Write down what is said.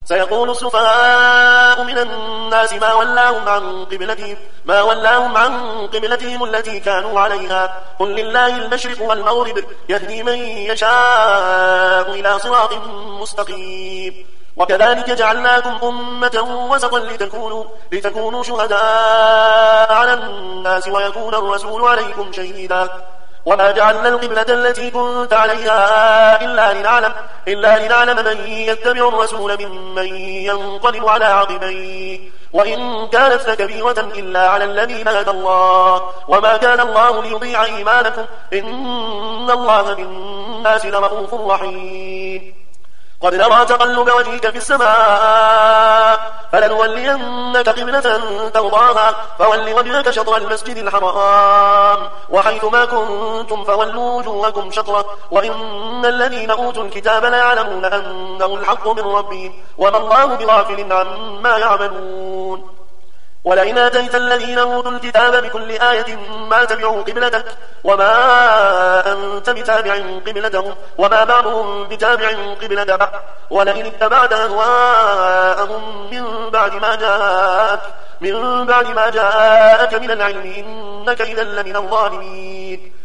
سيقول السفهاء من الناس ما ولاهم عن قبلتهم التي كانوا عليها قل لله المشرق والمغرب يهدي من يشاء إلى صراط مستقيم وكذلك جعلناكم أمة وسطا لتكونوا شهداء على الناس ويكون الرسول عليكم شهيدا وما جعلنا القبلة التي كنت عليها إلا لنعلم من يتبع الرسول ممن ينقلب على عقبيه وإن كانت لكبيرة إلا على الذين هدى الله وما كان الله ليضيع إيمانكم إن الله بالناس لرؤوف رحيم قد نرى تقلب وجهك في السماء فلنولينك قبلة ترضاها فول وجهك شطر المسجد الحرام وحيث ما كنتم فولوا وجوهكم شطره وإن الذين أوتوا الكتاب ليعلمون أنه الحق من ربهم وما الله بغافل عما يعملون ولئن آتيت الذين أوتوا الكتاب بكل آية ما تبعوا قبلتك وما أنت بتابع قبلتهم وما بعضهم بتابع قبلة بعض ولئن اتبعت أهواءهم من بعد ما جاءك من العلم إنك إذا لمن الظالمين